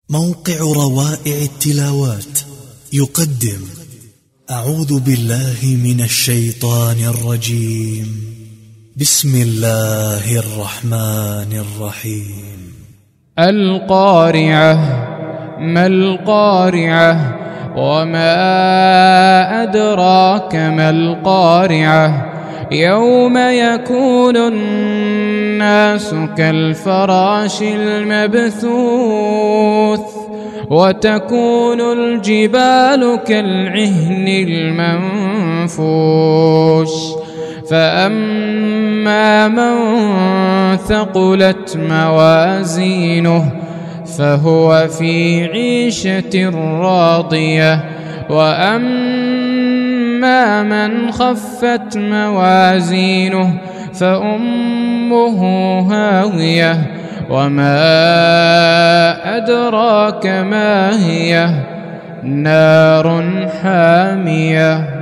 موقع روائع التلاوات يقدم أعوذ بالله من الشيطان الرجيم. بسم الله الرحمن الرحيم. القارعة. ما القارعة؟ وما أدراك ما القارعة؟ يوم يكون الناس كالفراش المبثوث وتكون الجبال كالعهن المنفوش فأما من ثقلت موازينه فهو في عيشة راضية وأما من خفت موازينه فأمه هاوية وما أدراك ما هي نار حامية.